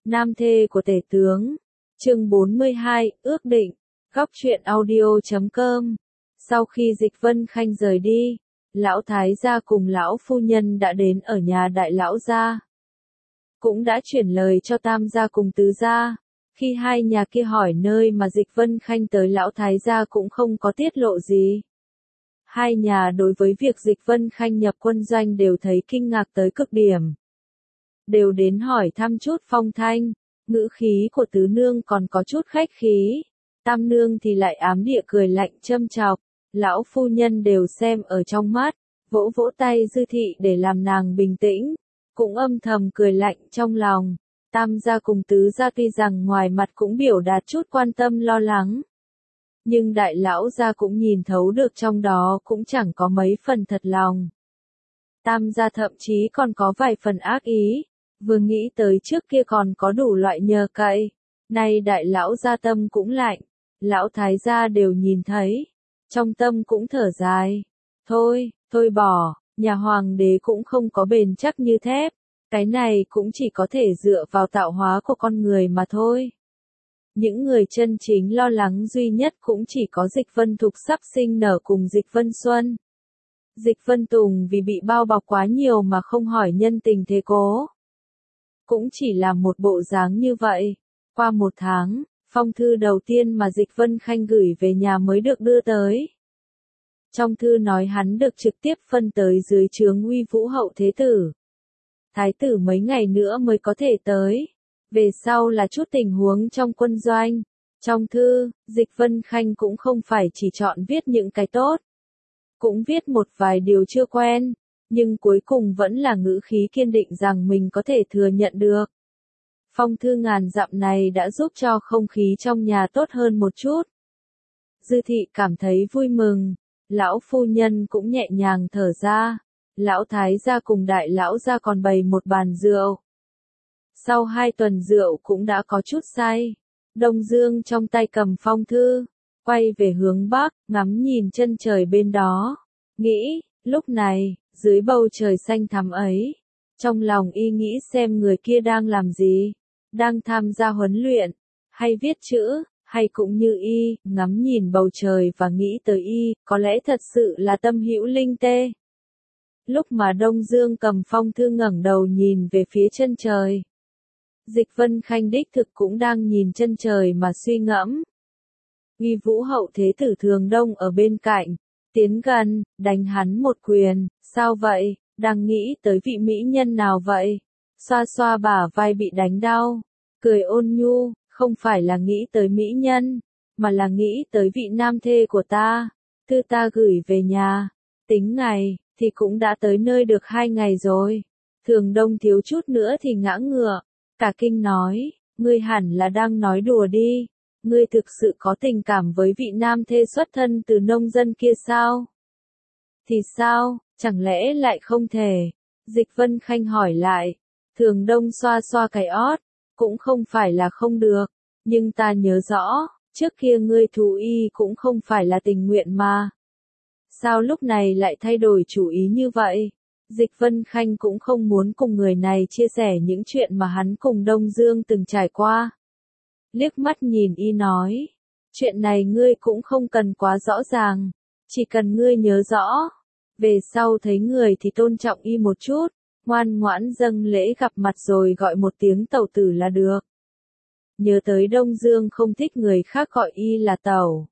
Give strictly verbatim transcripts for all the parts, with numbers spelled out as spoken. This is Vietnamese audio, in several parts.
Nam thê của tể tướng. Chương bốn mươi hai, ước định. Góc truyện audio chấm com. Sau khi Dịch Vân Khanh rời đi, lão thái gia cùng lão phu nhân đã đến ở nhà đại lão gia. Cũng đã chuyển lời cho tam gia cùng tứ gia. Khi hai nhà kia hỏi nơi mà Dịch Vân Khanh tới, lão thái gia cũng không có tiết lộ gì. Hai nhà đối với việc Dịch Vân Khanh nhập quân doanh đều thấy kinh ngạc tới cực điểm. Đều đến hỏi thăm chút phong thanh, ngữ khí của tứ nương còn có chút khách khí. Tam nương thì lại ám địa cười lạnh châm chọc, lão phu nhân đều xem ở trong mắt, vỗ vỗ tay Dư thị để làm nàng bình tĩnh, cũng âm thầm cười lạnh trong lòng. Tam gia cùng tứ gia tuy rằng ngoài mặt cũng biểu đạt chút quan tâm lo lắng, nhưng đại lão gia cũng nhìn thấu được trong đó cũng chẳng có mấy phần thật lòng. Tam gia thậm chí còn có vài phần ác ý, vừa nghĩ tới trước kia còn có đủ loại nhờ cậy, nay đại lão gia tâm cũng lạnh, lão thái gia đều nhìn thấy, trong tâm cũng thở dài. Thôi, thôi bỏ, nhà hoàng đế cũng không có bền chắc như thép, cái này cũng chỉ có thể dựa vào tạo hóa của con người mà thôi. Những người chân chính lo lắng duy nhất cũng chỉ có Dịch Vân Thục sắp sinh nở cùng Dịch Vân Xuân. Dịch Vân Tùng vì bị bao bọc quá nhiều mà không hỏi nhân tình thế cố. Cũng chỉ là một bộ dáng như vậy. Qua một tháng, phong thư đầu tiên mà Dịch Vân Khanh gửi về nhà mới được đưa tới. Trong thư nói hắn được trực tiếp phân tới dưới trướng Uy Vũ hậu thế tử. Thái tử mấy ngày nữa mới có thể tới. Về sau là chút tình huống trong quân doanh. Trong thư, Dịch Vân Khanh cũng không phải chỉ chọn viết những cái tốt. Cũng viết một vài điều chưa quen, nhưng cuối cùng vẫn là ngữ khí kiên định rằng mình có thể thừa nhận được. Phong thư ngàn dặm này đã giúp cho không khí trong nhà tốt hơn một chút. Dư thị cảm thấy vui mừng, lão phu nhân cũng nhẹ nhàng thở ra, lão thái gia cùng đại lão gia còn bày một bàn rượu. Sau hai tuần rượu cũng đã có chút say, Đông Dương trong tay cầm phong thư, quay về hướng bắc, ngắm nhìn chân trời bên đó, nghĩ, lúc này, dưới bầu trời xanh thắm ấy, trong lòng y nghĩ xem người kia đang làm gì, đang tham gia huấn luyện, hay viết chữ, hay cũng như y, ngắm nhìn bầu trời và nghĩ tới y, có lẽ thật sự là tâm hữu linh tê. Lúc mà Đông Dương cầm phong thư ngẩng đầu nhìn về phía chân trời, Dịch Vân Khanh đích thực cũng đang nhìn chân trời mà suy ngẫm. Uy Vũ hậu thế tử Thường Đông ở bên cạnh, tiến gần, đánh hắn một quyền, sao vậy, đang nghĩ tới vị mỹ nhân nào vậy? Xoa xoa bả vai bị đánh đau, cười ôn nhu, không phải là nghĩ tới mỹ nhân, mà là nghĩ tới vị nam thê của ta, thư ta gửi về nhà, tính ngày, thì cũng đã tới nơi được hai ngày rồi. Thường Đông thiếu chút nữa thì ngã ngựa, cả kinh nói, ngươi hẳn là đang nói đùa đi. Ngươi thực sự có tình cảm với vị nam thê xuất thân từ nông dân kia sao? Thì sao, chẳng lẽ lại không thể? Dịch Vân Khanh hỏi lại. Thường Đông xoa xoa cái ót, cũng không phải là không được, nhưng ta nhớ rõ, trước kia ngươi thú y cũng không phải là tình nguyện mà. Sao lúc này lại thay đổi chủ ý như vậy? Dịch Vân Khanh cũng không muốn cùng người này chia sẻ những chuyện mà hắn cùng Đông Dương từng trải qua. Liếc mắt nhìn y nói, chuyện này ngươi cũng không cần quá rõ ràng, chỉ cần ngươi nhớ rõ, về sau thấy người thì tôn trọng y một chút, ngoan ngoãn dâng lễ gặp mặt rồi gọi một tiếng tẩu tử là được. Nhớ tới Đông Dương không thích người khác gọi y là tẩu.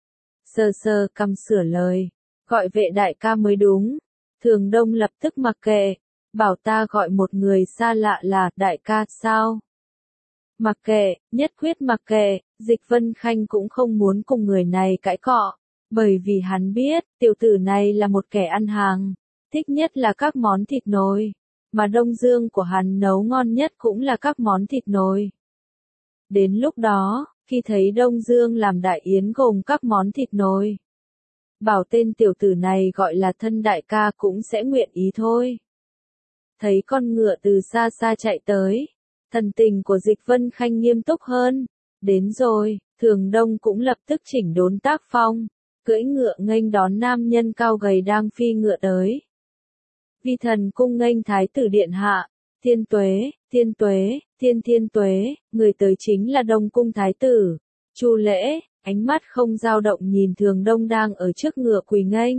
Sơ sơ cằm sửa lời, gọi vệ đại ca mới đúng. Thường Đông lập tức mặc kệ, bảo ta gọi một người xa lạ là đại ca sao? Mặc kệ, nhất quyết mặc kệ, Dịch Vân Khanh cũng không muốn cùng người này cãi cọ, bởi vì hắn biết, tiểu tử này là một kẻ ăn hàng, thích nhất là các món thịt nồi, mà Đông Dương của hắn nấu ngon nhất cũng là các món thịt nồi. Đến lúc đó, khi thấy Đông Dương làm đại yến gồm các món thịt nồi, bảo tên tiểu tử này gọi là thân đại ca cũng sẽ nguyện ý thôi. Thấy con ngựa từ xa xa chạy tới, thần tình của Dịch Vân Khanh nghiêm túc hơn. Đến rồi, Thường Đông cũng lập tức chỉnh đốn tác phong, cưỡi ngựa nghênh đón nam nhân cao gầy đang phi ngựa tới. Vi thần cung nghênh thái tử điện hạ, Thiên tuế, thiên tuế, thiên thiên tuế, người tới chính là Đông Cung Thái tử. Chu Lễ, ánh mắt không dao động nhìn Thường Đông đang ở trước ngựa quỳ nghênh.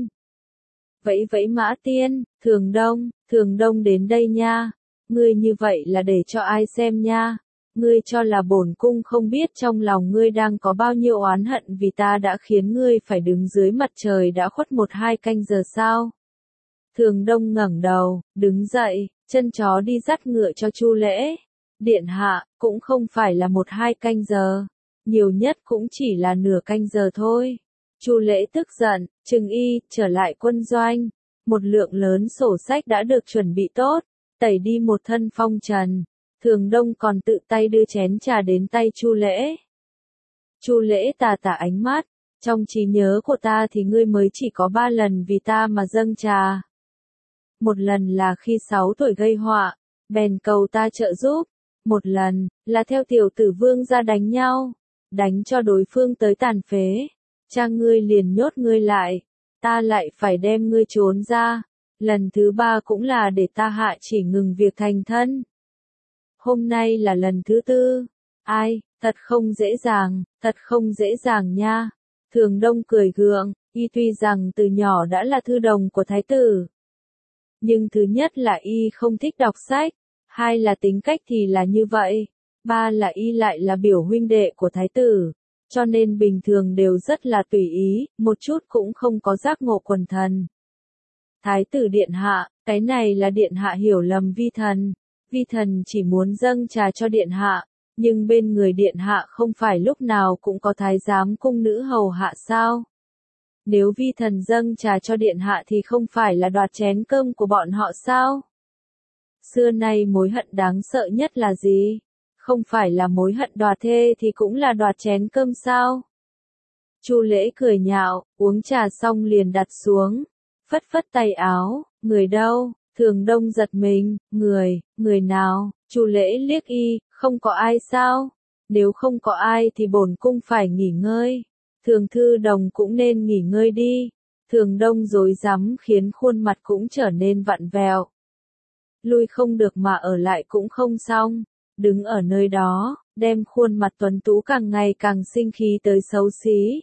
Vẫy vẫy mã tiên, Thường Đông, Thường Đông đến đây nha. Ngươi như vậy là để cho ai xem nha. Ngươi cho là bổn cung không biết trong lòng ngươi đang có bao nhiêu oán hận vì ta đã khiến ngươi phải đứng dưới mặt trời đã khuất một hai canh giờ sao? Thường Đông ngẩng đầu, đứng dậy, chân chó đi dắt ngựa cho Chu Lễ. Điện hạ, cũng không phải là một hai canh giờ, nhiều nhất cũng chỉ là nửa canh giờ thôi. Chu Lễ tức giận, Trừng Y, trở lại quân doanh. Một lượng lớn sổ sách đã được chuẩn bị tốt, tẩy đi một thân phong trần. Thường Đông còn tự tay đưa chén trà đến tay Chu Lễ. Chu Lễ tà tà ánh mắt, trong trí nhớ của ta thì ngươi mới chỉ có ba lần vì ta mà dâng trà. Một lần là khi sáu tuổi gây họa, bèn cầu ta trợ giúp. Một lần, là theo tiểu tử vương ra đánh nhau, đánh cho đối phương tới tàn phế. Cha ngươi liền nhốt ngươi lại, ta lại phải đem ngươi trốn ra. Lần thứ ba cũng là để ta hạ chỉ ngừng việc thành thân. Hôm nay là lần thứ tư. Ai, thật không dễ dàng, thật không dễ dàng nha. Thường Đông cười gượng, y tuy rằng từ nhỏ đã là thư đồng của thái tử. Nhưng thứ nhất là y không thích đọc sách, hai là tính cách thì là như vậy, ba là y lại là biểu huynh đệ của thái tử, cho nên bình thường đều rất là tùy ý, một chút cũng không có giác ngộ quần thần. Thái tử điện hạ, cái này là điện hạ hiểu lầm vi thần, vi thần chỉ muốn dâng trà cho điện hạ, nhưng bên người điện hạ không phải lúc nào cũng có thái giám cung nữ hầu hạ sao? Nếu vi thần dâng trà cho điện hạ thì không phải là đoạt chén cơm của bọn họ sao? Xưa nay mối hận đáng sợ nhất là gì? Không phải là mối hận đoạt thê thì cũng là đoạt chén cơm sao? Chu Lễ cười nhạo, uống trà xong liền đặt xuống, phất phất tay áo, người đâu? Thường Đông giật mình, người, người nào? Chu Lễ liếc y, không có ai sao? Nếu không có ai thì bổn cung phải nghỉ ngơi. Thường Thư Đồng cũng nên nghỉ ngơi đi. Thường Đông rối rắm khiến khuôn mặt cũng trở nên vặn vẹo. Lui không được mà ở lại cũng không xong. Đứng ở nơi đó, đem khuôn mặt tuấn tú càng ngày càng sinh khí tới xấu xí.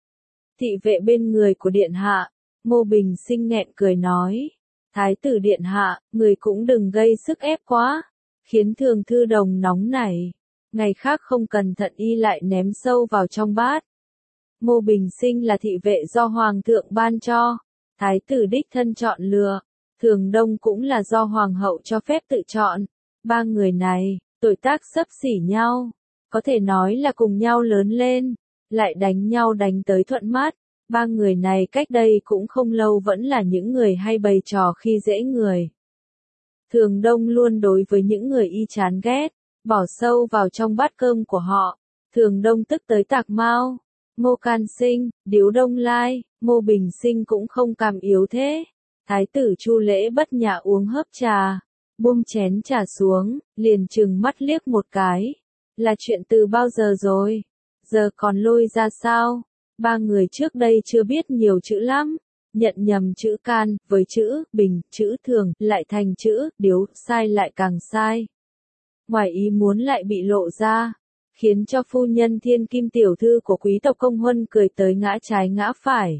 Thị vệ bên người của điện hạ, Ngô Bình Sinh nghẹn cười nói. Thái tử điện hạ, người cũng đừng gây sức ép quá, khiến Thường Thư Đồng nóng nảy. Ngày khác không cẩn thận y lại ném sâu vào trong bát. Ngô Bình Sinh là thị vệ do Hoàng thượng ban cho, Thái tử đích thân chọn lựa, Thường Đông cũng là do Hoàng hậu cho phép tự chọn. Ba người này, tuổi tác xấp xỉ nhau, có thể nói là cùng nhau lớn lên, lại đánh nhau đánh tới thuận mắt. Ba người này cách đây cũng không lâu vẫn là những người hay bày trò khi dễ người. Thường Đông luôn đối với những người y chán ghét, bỏ sâu vào trong bát cơm của họ. Thường Đông tức tới tạc mau. Ngô Can Sinh, Điếu Đông Lai, Ngô Bình Sinh cũng không cam yếu thế. Thái tử Chu Lễ bất nhã uống hớp trà, buông chén trà xuống, liền trừng mắt liếc một cái. Là chuyện từ bao giờ rồi? Giờ còn lôi ra sao? Ba người trước đây chưa biết nhiều chữ lắm, nhận nhầm chữ can, với chữ bình, chữ thường, lại thành chữ điếu, sai lại càng sai. Ngoài ý muốn lại bị lộ ra, khiến cho phu nhân thiên kim tiểu thư của quý tộc Công Huân cười tới ngã trái ngã phải.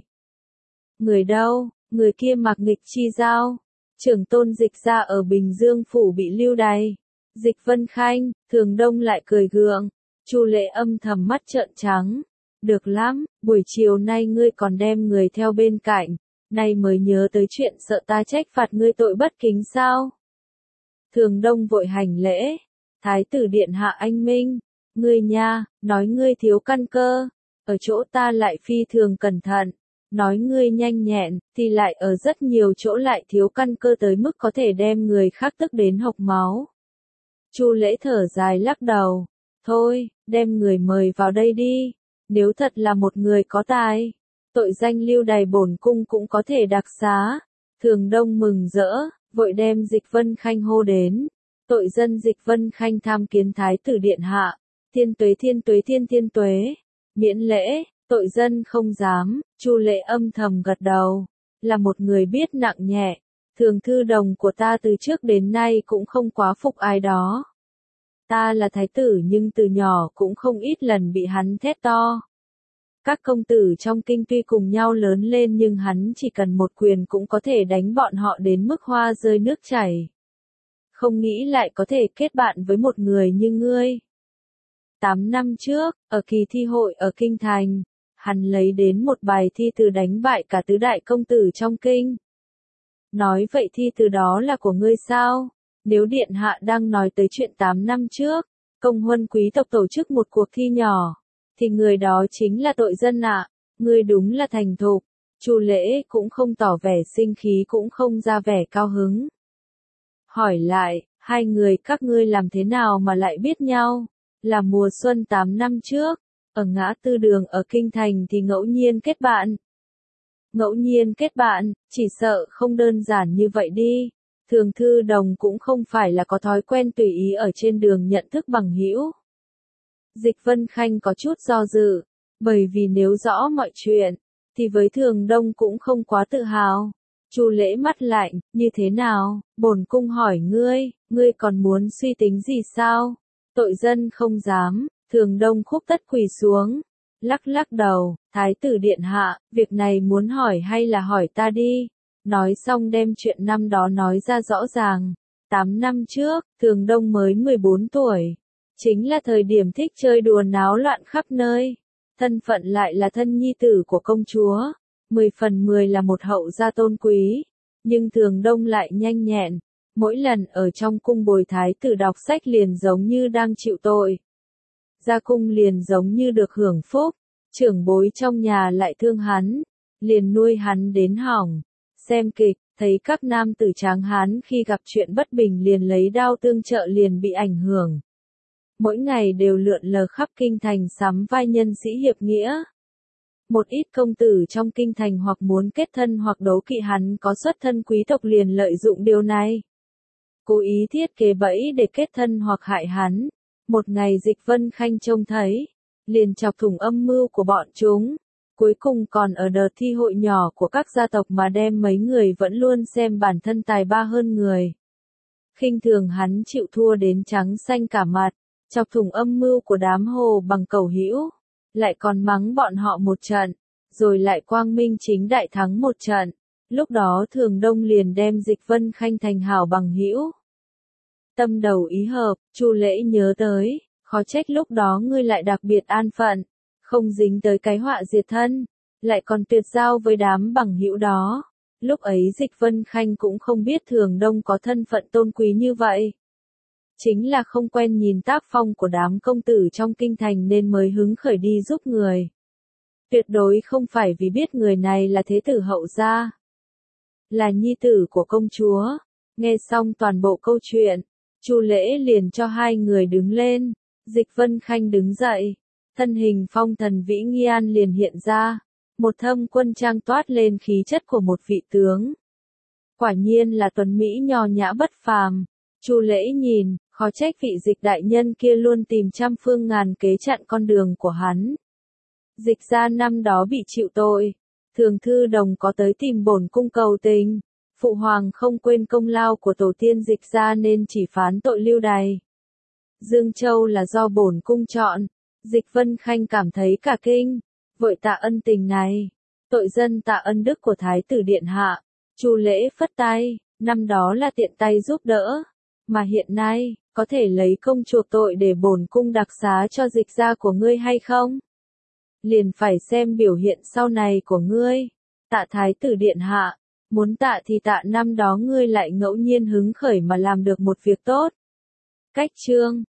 Người đâu? Người kia mặc nghịch chi giao. Trưởng tôn Dịch ra ở Bình Dương phủ bị lưu đày. Dịch Vân Khanh, Thường Đông lại cười gượng. Chu Lễ âm thầm mắt trợn trắng. Được lắm, buổi chiều nay ngươi còn đem người theo bên cạnh, nay mới nhớ tới chuyện sợ ta trách phạt ngươi tội bất kính sao? Thường Đông vội hành lễ. Thái tử điện hạ anh minh, ngươi nha, nói ngươi thiếu căn cơ, ở chỗ ta lại phi thường cẩn thận, nói ngươi nhanh nhẹn, thì lại ở rất nhiều chỗ lại thiếu căn cơ tới mức có thể đem người khác tức đến hộc máu. Chu Lễ thở dài lắc đầu, thôi, đem người mời vào đây đi, nếu thật là một người có tài, tội danh lưu đày bổn cung cũng có thể đặc xá. Thường Đông mừng rỡ, vội đem Dịch Vân Khanh hô đến. Tội dân Dịch Vân Khanh tham kiến Thái tử điện hạ. Thiên tuế thiên tuế thiên thiên tuế. Miễn lễ, tội dân không dám. Chu Lễ âm thầm gật đầu. Là một người biết nặng nhẹ. thường thư đồng của ta từ trước đến nay cũng không quá phục ai đó. Ta là thái tử nhưng từ nhỏ cũng không ít lần bị hắn thét to. Các công tử trong kinh tuy cùng nhau lớn lên nhưng hắn chỉ cần một quyền cũng có thể đánh bọn họ đến mức hoa rơi nước chảy. Không nghĩ lại có thể kết bạn với một người như ngươi. Tám năm trước, ở kỳ thi hội ở Kinh Thành, hắn lấy đến một bài thi từ đánh bại cả tứ đại công tử trong kinh. Nói vậy thi từ đó là của ngươi sao? Nếu điện hạ đang nói tới chuyện tám năm trước, công huân quý tộc tổ chức một cuộc thi nhỏ, thì người đó chính là tội dân ạ. À. Ngươi đúng là thành thục. Chu Lễ cũng không tỏ vẻ sinh khí cũng không ra vẻ cao hứng. Hỏi lại, hai người các ngươi làm thế nào mà lại biết nhau? Là mùa xuân tám năm trước, ở ngã tư đường ở Kinh Thành thì ngẫu nhiên kết bạn. Ngẫu nhiên kết bạn, chỉ sợ không đơn giản như vậy đi. Thường thư đồng cũng không phải là có thói quen tùy ý ở trên đường nhận thức bằng hữu. Dịch Vân Khanh có chút do dự, bởi vì nếu rõ mọi chuyện, thì với Thường Đông cũng không quá tự hào. Chu Lễ mắt lạnh, như thế nào? Bổn cung hỏi ngươi, ngươi còn muốn suy tính gì sao? Tội dân không dám. Thường Đông khúc tất quỳ xuống, lắc lắc đầu, thái tử điện hạ, việc này muốn hỏi hay là hỏi ta đi. Nói xong đem chuyện năm đó nói ra rõ ràng. Tám năm trước, Thường Đông mới mười bốn tuổi. Chính là thời điểm thích chơi đùa náo loạn khắp nơi. Thân phận lại là thân nhi tử của công chúa. Mười phần mười là một hậu gia tôn quý. Nhưng Thường Đông lại nhanh nhẹn. Mỗi lần ở trong cung bồi thái tử đọc sách liền giống như đang chịu tội. Ra cung liền giống như được hưởng phúc. Trưởng bối trong nhà lại thương hắn. Liền nuôi hắn đến hỏng. Xem kịch, thấy các nam tử tráng hán khi gặp chuyện bất bình liền lấy đao tương trợ liền bị ảnh hưởng. Mỗi ngày đều lượn lờ khắp kinh thành sắm vai nhân sĩ hiệp nghĩa. Một ít công tử trong kinh thành hoặc muốn kết thân hoặc đố kỵ hắn có xuất thân quý tộc liền lợi dụng điều này. Cố ý thiết kế bẫy để kết thân hoặc hại hắn. Một ngày Dịch Vân Khanh trông thấy, liền chọc thủng âm mưu của bọn chúng. Cuối cùng còn ở đợt thi hội nhỏ của các gia tộc mà đem mấy người vẫn luôn xem bản thân tài ba hơn người. Khinh thường hắn chịu thua đến trắng xanh cả mặt, chọc thủng âm mưu của đám hồ bằng cầu hữu, lại còn mắng bọn họ một trận, rồi lại quang minh chính đại thắng một trận. Lúc đó Thường Đông liền đem Dịch Vân Khanh thành hảo bằng hữu. Tâm đầu ý hợp, Chu Lễ nhớ tới, khó trách lúc đó ngươi lại đặc biệt an phận. Không dính tới cái họa diệt thân, lại còn tuyệt giao với đám bằng hữu đó. Lúc ấy Dịch Vân Khanh cũng không biết Thường Đông có thân phận tôn quý như vậy. Chính là không quen nhìn tác phong của đám công tử trong kinh thành nên mới hứng khởi đi giúp người. Tuyệt đối không phải vì biết người này là thế tử hậu gia, là nhi tử của công chúa. Nghe xong toàn bộ câu chuyện, Chu Lễ liền cho hai người đứng lên. Dịch Vân Khanh đứng dậy. Thân hình phong thần vĩ nghian liền hiện ra, một thâm quân trang toát lên khí chất của một vị tướng. Quả nhiên là tuấn Mỹ nho nhã bất phàm. Chu Lễ nhìn, khó trách vị Dịch đại nhân kia luôn tìm trăm phương ngàn kế chặn con đường của hắn. Dịch gia năm đó bị chịu tội, Thường thư đồng có tới tìm bổn cung cầu tình. Phụ hoàng không quên công lao của tổ tiên Dịch gia nên chỉ phán tội lưu đày. Dương Châu là do bổn cung chọn. Dịch Vân Khanh cảm thấy cả kinh, vội tạ ân tình này. Tội dân tạ ân đức của thái tử điện hạ. Chu Lễ phất tay, năm đó là tiện tay giúp đỡ, mà hiện nay, có thể lấy công chuộc tội để bổn cung đặc xá cho Dịch gia của ngươi hay không? Liền phải xem biểu hiện sau này của ngươi. Tạ thái tử điện hạ, muốn tạ thì tạ năm đó ngươi lại ngẫu nhiên hứng khởi mà làm được một việc tốt. Cách chương